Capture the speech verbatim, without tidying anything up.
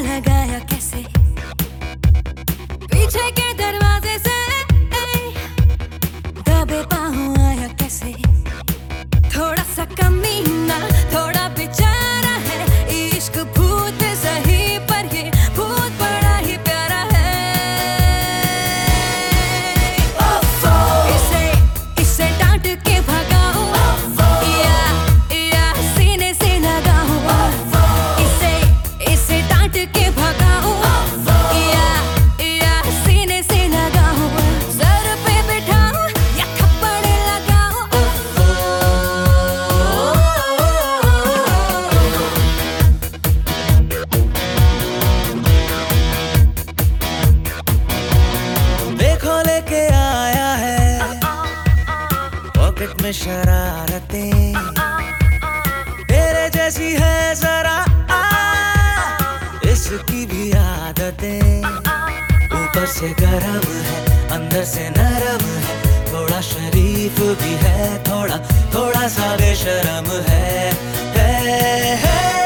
लगाया कैसे पीछे के दरवाजे से दबे पाँव आया कैसे। थोड़ा सा कमीना थोड़ा बेचारा है इश्क भूत सही पर ये भूत बड़ा ही प्यारा है। इसे इसे डांट के भगाओ या या सीने से लगाओ। इसे इसे डांट के भगाओ या या सीने से लगाओ। सर पे बिठाओ या थप्पड़ लगाओ। देखो लेके आया है पॉकेट में शरारतें, तेरे जैसी है जरा आ, इसकी भी आदतें। ऊपर से गरम है अंदर से नरम है, थोड़ा शरीफ भी है थोड़ा थोड़ा सा बेशरम है, है, है।